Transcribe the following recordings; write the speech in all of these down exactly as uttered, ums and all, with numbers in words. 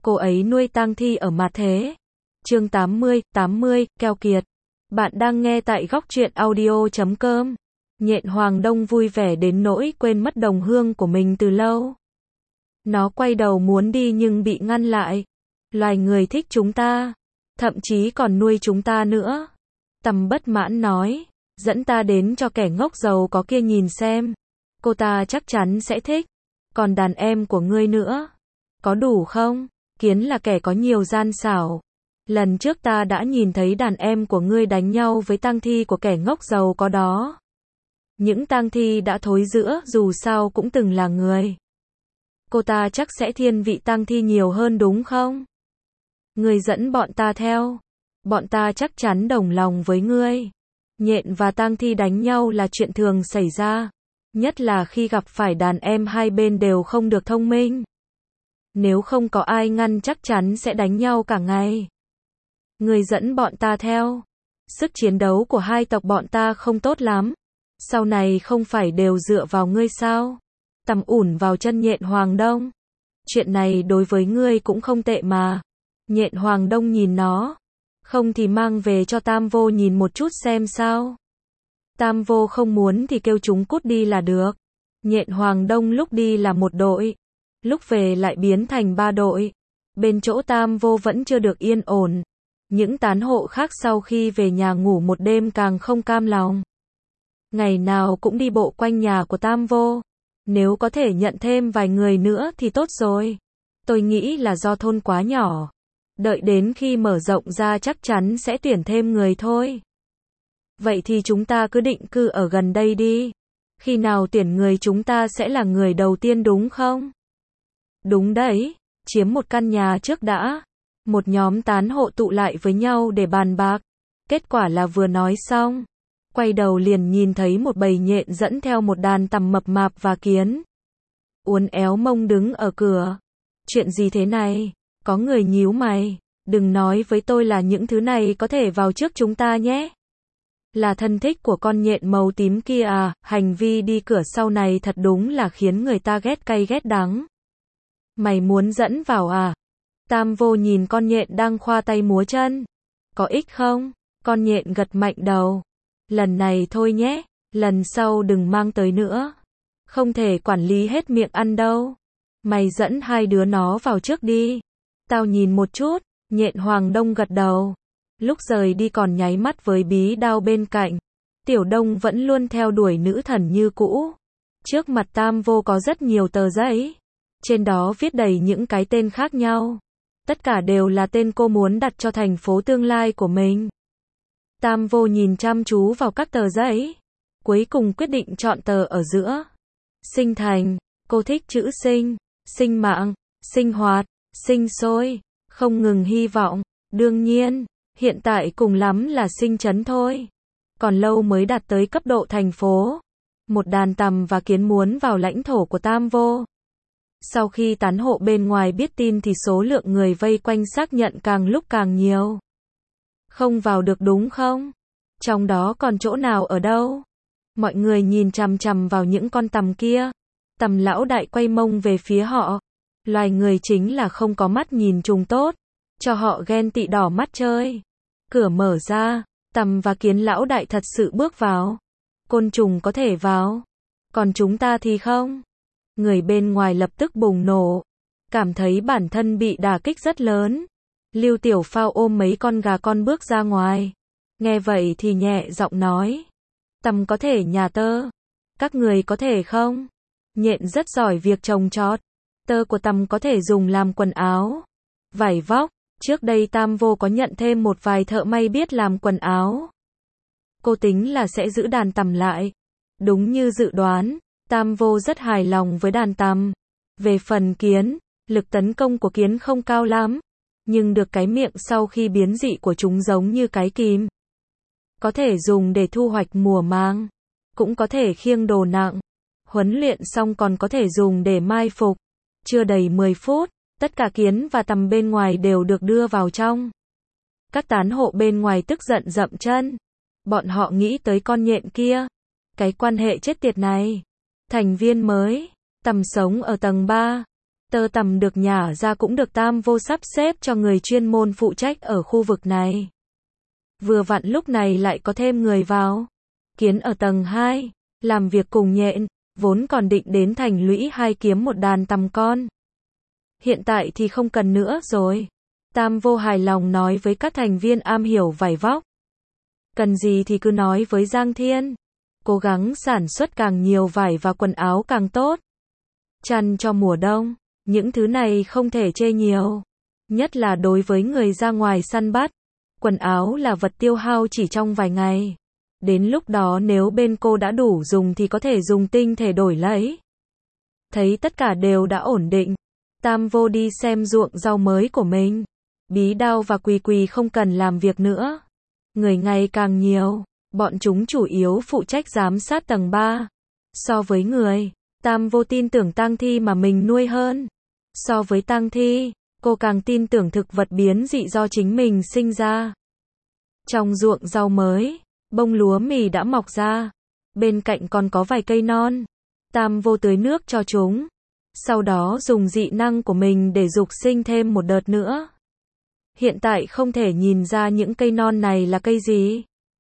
cô ấy nuôi tang thi ở mặt thế. Chương tám mươi, tám mươi, keo kiệt. Bạn đang nghe tại góc truyện audio chấm com. Nhện Hoàng Đông vui vẻ đến nỗi quên mất đồng hương của mình từ lâu. Nó quay đầu muốn đi nhưng bị ngăn lại. Loài người thích chúng ta, thậm chí còn nuôi chúng ta nữa. Tầm bất mãn nói, dẫn ta đến cho kẻ ngốc giàu có kia nhìn xem. Cô ta chắc chắn sẽ thích. Còn đàn em của ngươi nữa, có đủ không? Kiến là kẻ có nhiều gian xảo. Lần trước ta đã nhìn thấy đàn em của ngươi đánh nhau với tang thi của kẻ ngốc giàu có đó. Những tang thi đã thối rữa, dù sao cũng từng là người. Cô ta chắc sẽ thiên vị tang thi nhiều hơn đúng không? Ngươi dẫn bọn ta theo. Bọn ta chắc chắn đồng lòng với ngươi. Nhện và tang thi đánh nhau là chuyện thường xảy ra. Nhất là khi gặp phải đàn em hai bên đều không được thông minh. Nếu không có ai ngăn chắc chắn sẽ đánh nhau cả ngày. Ngươi dẫn bọn ta theo. Sức chiến đấu của hai tộc bọn ta không tốt lắm. Sau này không phải đều dựa vào ngươi sao? Tầm ủn vào chân Nhện Hoàng Đông. Chuyện này đối với ngươi cũng không tệ mà. Nhện Hoàng Đông nhìn nó. Không thì mang về cho Tam Vô nhìn một chút xem sao. Tam Vô không muốn thì kêu chúng cút đi là được. Nhện Hoàng Đông lúc đi là một đội, lúc về lại biến thành ba đội. Bên chỗ Tam Vô vẫn chưa được yên ổn. Những tán hộ khác sau khi về nhà ngủ một đêm càng không cam lòng. Ngày nào cũng đi bộ quanh nhà của Tam Vô. Nếu có thể nhận thêm vài người nữa thì tốt rồi. Tôi nghĩ là do thôn quá nhỏ. Đợi đến khi mở rộng ra chắc chắn sẽ tuyển thêm người thôi. Vậy thì chúng ta cứ định cư ở gần đây đi. Khi nào tuyển người chúng ta sẽ là người đầu tiên đúng không? Đúng đấy, chiếm một căn nhà trước đã. Một nhóm tán hộ tụ lại với nhau để bàn bạc. Kết quả là vừa nói xong, quay đầu liền nhìn thấy một bầy nhện dẫn theo một đàn tằm mập mạp và kiến. Uốn éo mông đứng ở cửa. Chuyện gì thế này? Có người nhíu mày. Đừng nói với tôi là những thứ này có thể vào trước chúng ta nhé. Là thân thích của con nhện màu tím kia à? Hành vi đi cửa sau này thật đúng là khiến người ta ghét cay ghét đắng. Mày muốn dẫn vào à? Tam Vô nhìn con nhện đang khoa tay múa chân. Có ích không? Con nhện gật mạnh đầu. Lần này thôi nhé, lần sau đừng mang tới nữa. Không thể quản lý hết miệng ăn đâu. Mày dẫn hai đứa nó vào trước đi. Tao nhìn một chút. Nhện Hoàng Đông gật đầu. Lúc rời đi còn nháy mắt với bí đao bên cạnh. Tiểu Đông vẫn luôn theo đuổi nữ thần như cũ. Trước mặt Tam Vô có rất nhiều tờ giấy. Trên đó viết đầy những cái tên khác nhau. Tất cả đều là tên cô muốn đặt cho thành phố tương lai của mình. Tam Vô nhìn chăm chú vào các tờ giấy. Cuối cùng quyết định chọn tờ ở giữa. Sinh thành. Cô thích chữ sinh. Sinh mạng. Sinh hoạt. Sinh sôi. Không ngừng hy vọng. Đương nhiên, hiện tại cùng lắm là sinh chấn thôi. Còn lâu mới đạt tới cấp độ thành phố. Một đàn tằm và kiến muốn vào lãnh thổ của Tam Vô. Sau khi tán hộ bên ngoài biết tin thì số lượng người vây quanh xác nhận càng lúc càng nhiều. Không vào được đúng không? Trong đó còn chỗ nào ở đâu? Mọi người nhìn chằm chằm vào những con tằm kia. Tằm lão đại quay mông về phía họ. Loài người chính là không có mắt nhìn trùng tốt. Cho họ ghen tị đỏ mắt chơi. Cửa mở ra, tằm và kiến lão đại thật sự bước vào. Côn trùng có thể vào. Còn chúng ta thì không. Người bên ngoài lập tức bùng nổ. Cảm thấy bản thân bị đả kích rất lớn. Lưu Tiểu Phao ôm mấy con gà con bước ra ngoài. Nghe vậy thì nhẹ giọng nói. Tằm có thể nhà tơ. Các người có thể không? Nhện rất giỏi việc trồng trọt. Tơ của tằm có thể dùng làm quần áo. Vải vóc. Trước đây Tam Vô có nhận thêm một vài thợ may biết làm quần áo. Cô tính là sẽ giữ đàn tằm lại. Đúng như dự đoán, Tam Vô rất hài lòng với đàn tằm. Về phần kiến, lực tấn công của kiến không cao lắm. Nhưng được cái miệng sau khi biến dị của chúng giống như cái kìm. Có thể dùng để thu hoạch mùa màng. Cũng có thể khiêng đồ nặng. Huấn luyện xong còn có thể dùng để mai phục. Chưa đầy mười phút. Tất cả kiến và tằm bên ngoài đều được đưa vào trong. Các tán hộ bên ngoài tức giận dậm chân. Bọn họ nghĩ tới con nhện kia. Cái quan hệ chết tiệt này. Thành viên mới. Tằm sống ở tầng ba. Tơ tằm được nhả ra cũng được Tam Vô sắp xếp cho người chuyên môn phụ trách ở khu vực này. Vừa vặn lúc này lại có thêm người vào. Kiến ở tầng hai, làm việc cùng Nhện, vốn còn định đến thành lũy hai kiếm một đàn tằm con. Hiện tại thì không cần nữa rồi. Tam Vô hài lòng nói với các thành viên am hiểu vải vóc. Cần gì thì cứ nói với Giang Thiên. Cố gắng sản xuất càng nhiều vải và quần áo càng tốt. Chăn cho mùa đông, những thứ này không thể chê nhiều. Nhất là đối với người ra ngoài săn bắt. Quần áo là vật tiêu hao chỉ trong vài ngày. Đến lúc đó nếu bên cô đã đủ dùng thì có thể dùng tinh thể đổi lấy. Thấy tất cả đều đã ổn định. Tam Vô đi xem ruộng rau mới của mình. Bí Đao và Quỳ Quỳ không cần làm việc nữa. Người ngày càng nhiều. Bọn chúng chủ yếu phụ trách giám sát tầng ba. So với người, Tam Vô tin tưởng tang thi mà mình nuôi hơn. So với tang thi, cô càng tin tưởng thực vật biến dị do chính mình sinh ra. Trong ruộng rau mới, bông lúa mì đã mọc ra. Bên cạnh còn có vài cây non. Tam Vô tưới nước cho chúng. Sau đó dùng dị năng của mình để dục sinh thêm một đợt nữa. Hiện tại không thể nhìn ra những cây non này là cây gì.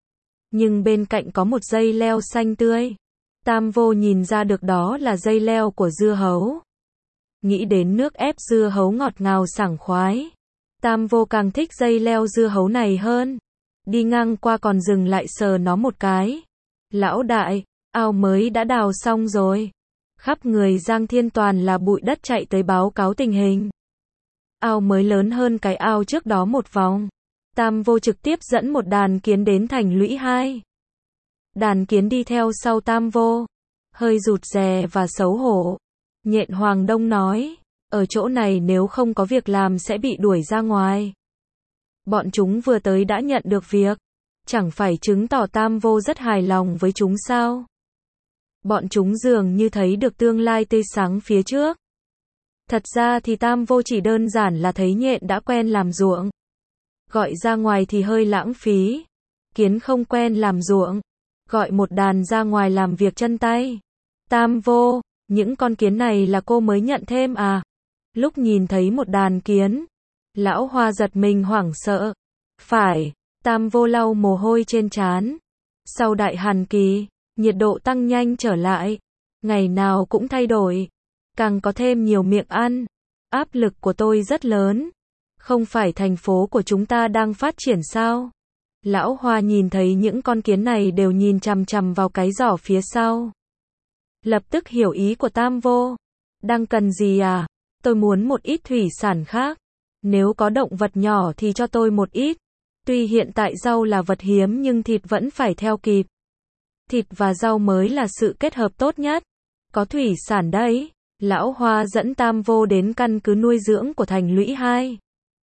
Nhưng bên cạnh có một dây leo xanh tươi. Tam Vô nhìn ra được đó là dây leo của dưa hấu. Nghĩ đến nước ép dưa hấu ngọt ngào sảng khoái. Tam Vô càng thích dây leo dưa hấu này hơn. Đi ngang qua còn dừng lại sờ nó một cái. Lão đại, ao mới đã đào xong rồi. Khắp người Giang Thiên toàn là bụi đất chạy tới báo cáo tình hình. Ao mới lớn hơn cái ao trước đó một vòng. Tam Vô trực tiếp dẫn một đàn kiến đến thành lũy hai. Đàn kiến đi theo sau Tam Vô. Hơi rụt rè và xấu hổ. Nhện Hoàng Đông nói, ở chỗ này nếu không có việc làm sẽ bị đuổi ra ngoài. Bọn chúng vừa tới đã nhận được việc. Chẳng phải chứng tỏ Tam Vô rất hài lòng với chúng sao? Bọn chúng dường như thấy được tương lai tươi sáng phía trước. Thật ra thì Tam Vô chỉ đơn giản là thấy Nhện đã quen làm ruộng. Gọi ra ngoài thì hơi lãng phí. Kiến không quen làm ruộng. Gọi một đàn ra ngoài làm việc chân tay. Tam Vô, những con kiến này là cô mới nhận thêm à? Lúc nhìn thấy một đàn kiến, Lão Hoa giật mình hoảng sợ. Phải, Tam Vô lau mồ hôi trên trán. Sau đại hàn kỳ, nhiệt độ tăng nhanh trở lại. Ngày nào cũng thay đổi. Càng có thêm nhiều miệng ăn. Áp lực của tôi rất lớn. Không phải thành phố của chúng ta đang phát triển sao? Lão Hoa nhìn thấy những con kiến này đều nhìn chằm chằm vào cái giỏ phía sau. Lập tức hiểu ý của Tam Vô. Đang cần gì à? Tôi muốn một ít thủy sản khác. Nếu có động vật nhỏ thì cho tôi một ít. Tuy hiện tại rau là vật hiếm nhưng thịt vẫn phải theo kịp. Thịt và rau mới là sự kết hợp tốt nhất. Có thủy sản đấy. Lão Hoa dẫn Tam Vô đến căn cứ nuôi dưỡng của thành lũy hai.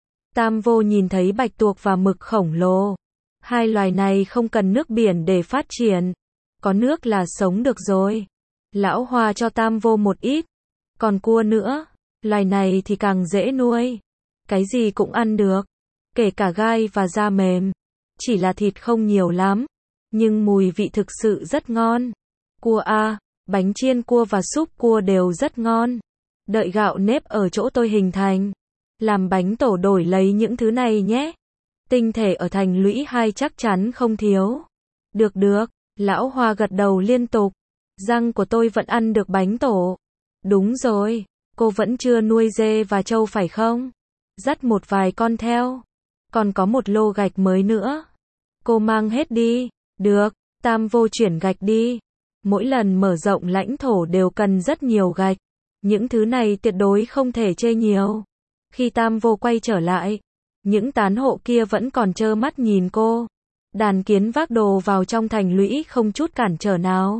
Tam Vô nhìn thấy bạch tuộc và mực khổng lồ. Hai loài này không cần nước biển để phát triển. Có nước là sống được rồi. Lão Hoa cho Tam Vô một ít. Còn cua nữa. Loài này thì càng dễ nuôi. Cái gì cũng ăn được. Kể cả gai và da mềm. Chỉ là thịt không nhiều lắm. Nhưng mùi vị thực sự rất ngon. Cua a, bánh chiên cua và súp cua đều rất ngon. Đợi gạo nếp ở chỗ tôi hình thành. Làm bánh tổ đổi lấy những thứ này nhé. Tinh thể ở thành lũy hai chắc chắn không thiếu. Được được, Lão Hoa gật đầu liên tục. Răng của tôi vẫn ăn được bánh tổ. Đúng rồi, cô vẫn chưa nuôi dê và trâu phải không? Dắt một vài con theo. Còn có một lô gạch mới nữa. Cô mang hết đi. Được, Tam Vô chuyển gạch đi. Mỗi lần mở rộng lãnh thổ đều cần rất nhiều gạch. Những thứ này tuyệt đối không thể chê nhiều. Khi Tam Vô quay trở lại, những tán hộ kia vẫn còn trơ mắt nhìn cô. Đàn kiến vác đồ vào trong thành lũy không chút cản trở nào.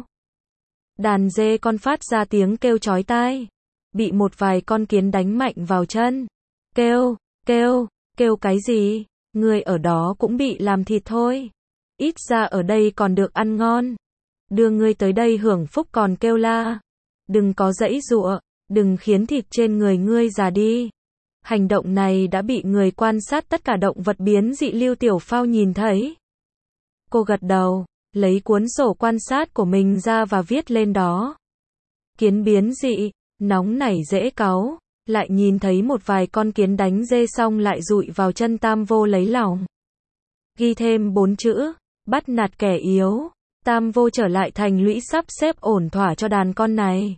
Đàn dê con phát ra tiếng kêu chói tai. Bị một vài con kiến đánh mạnh vào chân. Kêu, kêu, kêu cái gì? Người ở đó cũng bị làm thịt thôi. Ít ra ở đây còn được ăn ngon. Đưa ngươi tới đây hưởng phúc còn kêu la. Đừng có giãy giụa, đừng khiến thịt trên người ngươi già đi. Hành động này đã bị người quan sát tất cả động vật biến dị Lưu Tiểu Phao nhìn thấy. Cô gật đầu, lấy cuốn sổ quan sát của mình ra và viết lên đó. Kiến biến dị, nóng nảy dễ cáu, lại nhìn thấy một vài con kiến đánh dê xong lại dụi vào chân Tam Vô lấy lòng. Ghi thêm bốn chữ, bắt nạt kẻ yếu. Tam Vô trở lại thành lũy sắp xếp ổn thỏa cho đàn con này.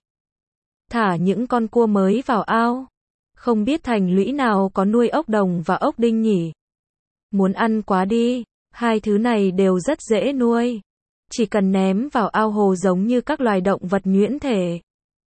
Thả những con cua mới vào ao. Không biết thành lũy nào có nuôi ốc đồng và ốc đinh nhỉ? Muốn ăn quá đi, hai thứ này đều rất dễ nuôi. Chỉ cần ném vào ao hồ giống như các loài động vật nhuyễn thể.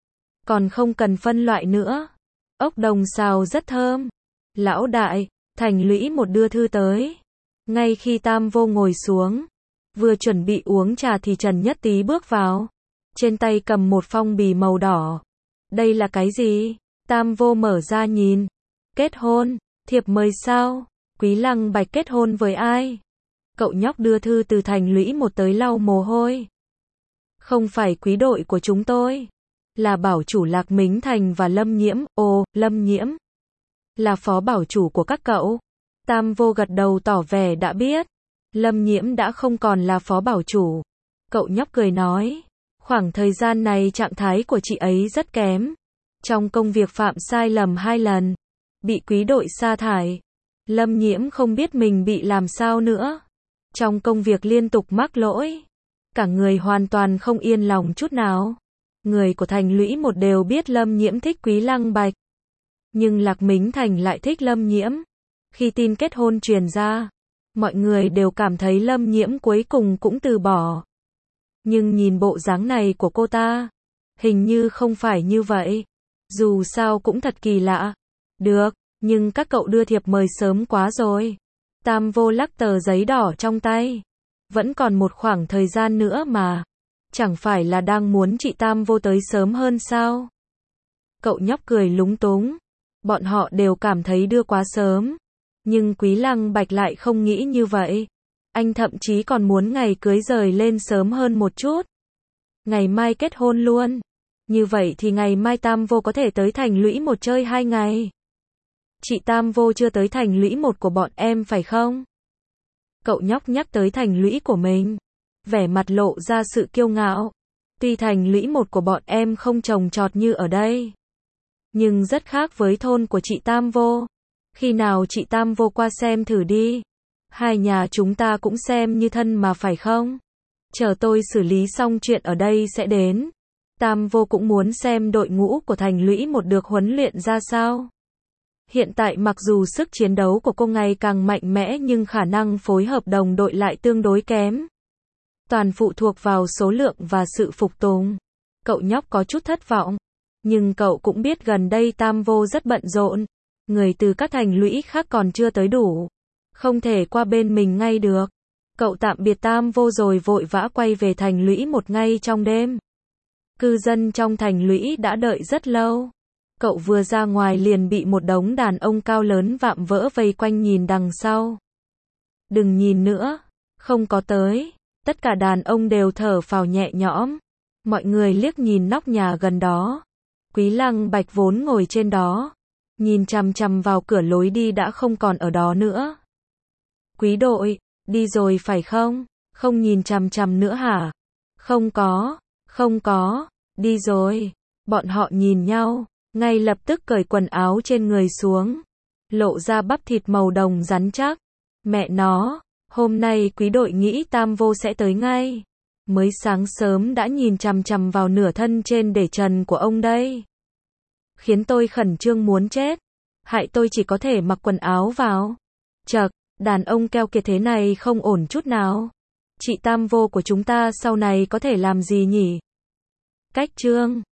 Còn không cần phân loại nữa. Ốc đồng xào rất thơm. Lão đại, thành lũy một đưa thư tới. Ngay khi Tam Vô ngồi xuống, vừa chuẩn bị uống trà thì Trần Nhất Tý bước vào. Trên tay cầm một phong bì màu đỏ. Đây là cái gì? Tam Vô mở ra nhìn. Kết hôn, thiệp mời sao? Quý Lăng Bạch kết hôn với ai? Cậu nhóc đưa thư từ thành lũy một tới lau mồ hôi. Không phải quý đội của chúng tôi. Là bảo chủ Lạc Mính Thành và Lâm Nhiễm. Ồ, Lâm Nhiễm. Là phó bảo chủ của các cậu. Tam Vô gật đầu tỏ vẻ đã biết. Lâm Nhiễm đã không còn là phó bảo chủ. Cậu nhóc cười nói. Khoảng thời gian này trạng thái của chị ấy rất kém. Trong công việc phạm sai lầm hai lần. Bị quý đội sa thải. Lâm Nhiễm không biết mình bị làm sao nữa. Trong công việc liên tục mắc lỗi. Cả người hoàn toàn không yên lòng chút nào. Người của thành lũy một đều biết Lâm Nhiễm thích Quý Lăng Bạch. Nhưng Lạc Mính Thành lại thích Lâm Nhiễm. Khi tin kết hôn truyền ra, mọi người đều cảm thấy Lâm Nhiễm cuối cùng cũng từ bỏ. Nhưng nhìn bộ dáng này của cô ta, hình như không phải như vậy. Dù sao cũng thật kỳ lạ. Được, nhưng các cậu đưa thiệp mời sớm quá rồi. Tam Vô lắc tờ giấy đỏ trong tay. Vẫn còn một khoảng thời gian nữa mà. Chẳng phải là đang muốn chị Tam Vô tới sớm hơn sao? Cậu nhóc cười lúng túng. Bọn họ đều cảm thấy đưa quá sớm. Nhưng Quý Lăng Bạch lại không nghĩ như vậy. Anh thậm chí còn muốn ngày cưới rời lên sớm hơn một chút. Ngày mai kết hôn luôn. Như vậy thì ngày mai Tam Vô có thể tới thành lũy một chơi hai ngày. Chị Tam Vô chưa tới thành lũy một của bọn em phải không? Cậu nhóc nhắc tới thành lũy của mình. Vẻ mặt lộ ra sự kiêu ngạo. Tuy thành lũy một của bọn em không trồng trọt như ở đây. Nhưng rất khác với thôn của chị Tam Vô. Khi nào chị Tam Vô qua xem thử đi. Hai nhà chúng ta cũng xem như thân mà phải không? Chờ tôi xử lý xong chuyện ở đây sẽ đến. Tam Vô cũng muốn xem đội ngũ của thành lũy một được huấn luyện ra sao. Hiện tại mặc dù sức chiến đấu của cô ngày càng mạnh mẽ nhưng khả năng phối hợp đồng đội lại tương đối kém. Toàn phụ thuộc vào số lượng và sự phục tùng. Cậu nhóc có chút thất vọng. Nhưng cậu cũng biết gần đây Tam Vô rất bận rộn. Người từ các thành lũy khác còn chưa tới đủ. Không thể qua bên mình ngay được. Cậu tạm biệt Tam Vô rồi vội vã quay về thành lũy một ngay trong đêm. Cư dân trong thành lũy đã đợi rất lâu. Cậu vừa ra ngoài liền bị một đống đàn ông cao lớn vạm vỡ vây quanh nhìn đằng sau. Đừng nhìn nữa. Không có tới. Tất cả đàn ông đều thở phào nhẹ nhõm. Mọi người liếc nhìn nóc nhà gần đó. Quý Lăng Bạch vốn ngồi trên đó. Nhìn chằm chằm vào cửa lối đi đã không còn ở đó nữa. Quý đội, đi rồi phải không? Không nhìn chằm chằm nữa hả? Không có, không có, đi rồi. Bọn họ nhìn nhau, ngay lập tức cởi quần áo trên người xuống. Lộ ra bắp thịt màu đồng rắn chắc. Mẹ nó, hôm nay quý đội nghĩ Tam Vô sẽ tới ngay. Mới sáng sớm đã nhìn chằm chằm vào nửa thân trên để trần của ông đây. Khiến tôi khẩn trương muốn chết. Hại tôi chỉ có thể mặc quần áo vào. Chậc, đàn ông keo kiệt thế này không ổn chút nào. Chị Tam Vô của chúng ta sau này có thể làm gì nhỉ? Cách chương